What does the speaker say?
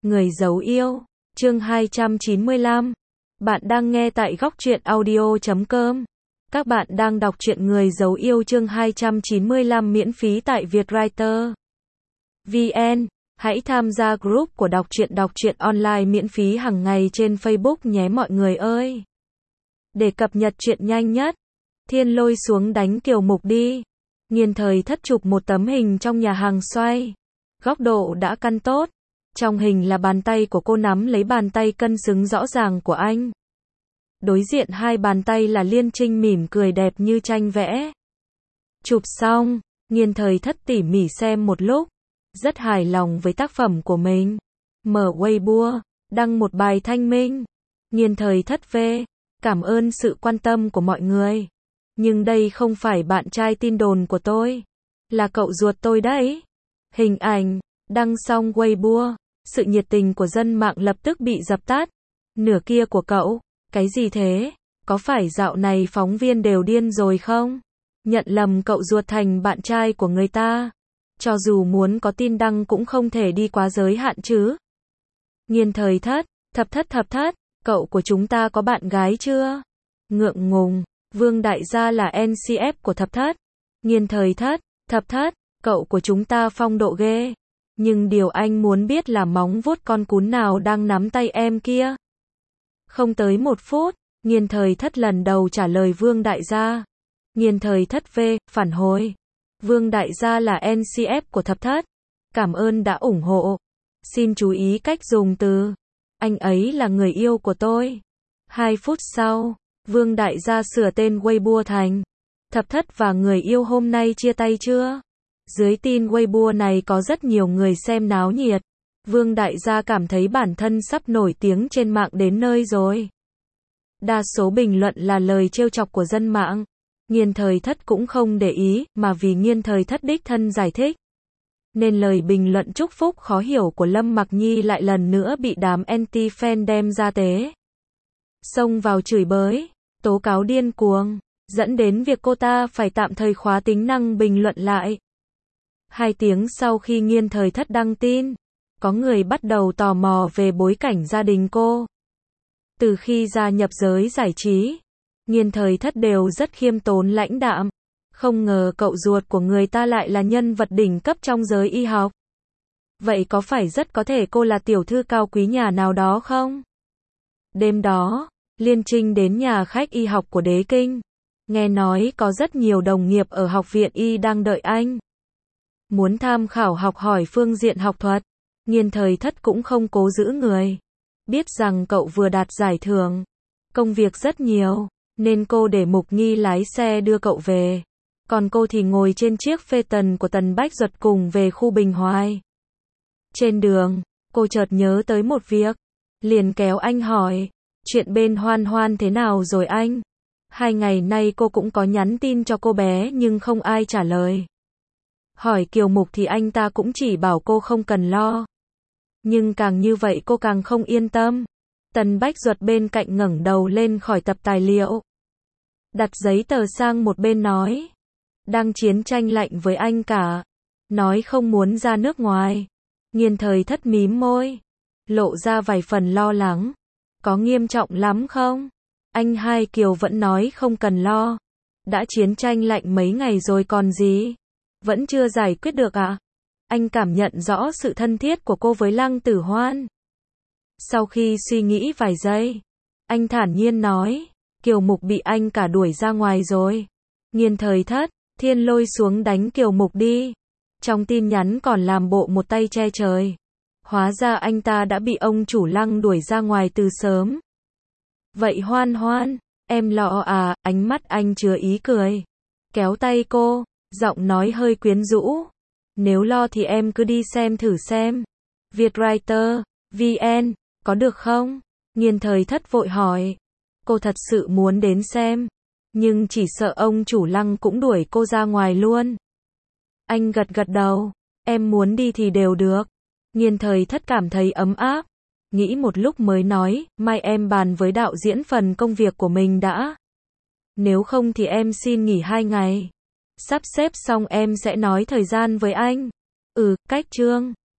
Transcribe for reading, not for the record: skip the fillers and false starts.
Người giấu yêu, chương 295. Bạn đang nghe tại góc truyện audio.com. Các bạn đang đọc truyện Người giấu yêu chương 295 miễn phí tại Vietwriter VN. Hãy tham gia group của đọc truyện online miễn phí hàng ngày trên Facebook nhé mọi người ơi. Để cập nhật truyện nhanh nhất, Thiên lôi xuống đánh Kiều Mục đi. Nghiên thời thất chụp một tấm hình trong nhà hàng xoay. Góc độ đã căn tốt. Trong hình là bàn tay của cô nắm lấy bàn tay cân xứng rõ ràng của anh. Đối diện hai bàn tay là Liên Trinh mỉm cười đẹp như tranh vẽ. Chụp xong, Nghiên thời thất tỉ mỉ xem một lúc. Rất hài lòng với tác phẩm của mình. Mở Weibo, đăng một bài thanh minh. Nghiên thời thất về. Cảm ơn sự quan tâm của mọi người. Nhưng đây không phải bạn trai tin đồn của tôi. Là cậu ruột tôi đấy. Hình ảnh, đăng xong Weibo. Sự nhiệt tình của dân mạng lập tức bị dập tắt. Nửa kia của cậu, cái gì thế? Có phải dạo này phóng viên đều điên rồi không? Nhận lầm cậu ruột thành bạn trai của người ta. Cho dù muốn có tin đăng cũng không thể đi quá giới hạn chứ. Nghiên thời thất, thập thất, cậu của chúng ta có bạn gái chưa? Ngượng ngùng, Vương Đại Gia là NCF của thập thất. Nghiên thời thất, thập thất, cậu của chúng ta phong độ ghê. Nhưng điều anh muốn biết là móng vuốt con cún nào đang nắm tay em kia. Không tới 1 phút, Nghiên thời thất lần đầu trả lời Vương Đại Gia. Nghiên thời thất về, phản hồi. Vương Đại Gia là NCF của thập thất. Cảm ơn đã ủng hộ. Xin chú ý cách dùng từ. Anh ấy là người yêu của tôi. 2 phút sau, Vương Đại Gia sửa tên Weibo thành Thập thất và người yêu hôm nay chia tay chưa? Dưới tin Weibo này có rất nhiều người xem náo nhiệt. Vương Đại Gia cảm thấy bản thân sắp nổi tiếng trên mạng đến nơi rồi. Đa số bình luận là lời trêu chọc của dân mạng. Nghiên thời thất cũng không để ý, mà vì Nghiên thời thất đích thân giải thích. Nên lời bình luận chúc phúc khó hiểu của Lâm Mặc Nhi lại lần nữa bị đám anti-fan đem ra tế. Xông vào chửi bới, tố cáo điên cuồng, dẫn đến việc cô ta phải tạm thời khóa tính năng bình luận lại. 2 tiếng sau khi Nghiên thời thất đăng tin, có người bắt đầu tò mò về bối cảnh gia đình cô. Từ khi gia nhập giới giải trí, Nghiên thời thất đều rất khiêm tốn lãnh đạm. Không ngờ cậu ruột của người ta lại là nhân vật đỉnh cấp trong giới y học. Vậy có phải rất có thể cô là tiểu thư cao quý nhà nào đó không? Đêm đó, Liên Trinh đến nhà khách y học của Đế Kinh. Nghe nói có rất nhiều đồng nghiệp ở học viện y đang đợi anh. Muốn tham khảo học hỏi phương diện học thuật. Nghiên thời thất cũng không cố giữ người. Biết rằng cậu vừa đạt giải thưởng. Công việc rất nhiều, nên cô để Mục Nghi lái xe đưa cậu về. Còn cô thì ngồi trên chiếc phê tần của Tần Bách Duật cùng về khu Bình Hoài. Trên đường, cô chợt nhớ tới một việc. Liền kéo anh hỏi, chuyện bên Hoan Hoan thế nào rồi anh? 2 ngày nay cô cũng có nhắn tin cho cô bé nhưng không ai trả lời. Hỏi Kiều Mục thì anh ta cũng chỉ bảo cô không cần lo. Nhưng càng như vậy cô càng không yên tâm. Tần Bách Duật bên cạnh ngẩng đầu lên khỏi tập tài liệu. Đặt giấy tờ sang một bên nói. Đang chiến tranh lạnh với anh cả. Nói không muốn ra nước ngoài. Nghiên thời thất mím môi. Lộ ra vài phần lo lắng. Có nghiêm trọng lắm không? Anh hai Kiều vẫn nói không cần lo. Đã chiến tranh lạnh mấy ngày rồi còn gì? Vẫn chưa giải quyết được à? Anh cảm nhận rõ sự thân thiết của cô với Lăng Tử Hoan. Sau khi suy nghĩ vài giây, anh thản nhiên nói, Kiều Mục bị anh cả đuổi ra ngoài rồi. Nghiên thời thất, Thiên lôi xuống đánh Kiều Mục đi. Trong tin nhắn còn làm bộ một tay che trời. Hóa ra anh ta đã bị ông chủ Lăng đuổi ra ngoài từ sớm. Vậy Hoan Hoan, em lo à? Ánh mắt anh chứa ý cười. Kéo tay cô, giọng nói hơi quyến rũ. Nếu lo thì em cứ đi xem thử xem. Vietwriter VN, có được không? Nghiên thời thất vội hỏi. Cô thật sự muốn đến xem. Nhưng chỉ sợ ông chủ Lăng cũng đuổi cô ra ngoài luôn. Anh gật đầu. Em muốn đi thì đều được. Nghiên thời thất cảm thấy ấm áp. Nghĩ một lúc mới nói, mai em bàn với đạo diễn phần công việc của mình đã. Nếu không thì em xin nghỉ 2 ngày. Sắp xếp xong em sẽ nói thời gian với anh. Cách chương.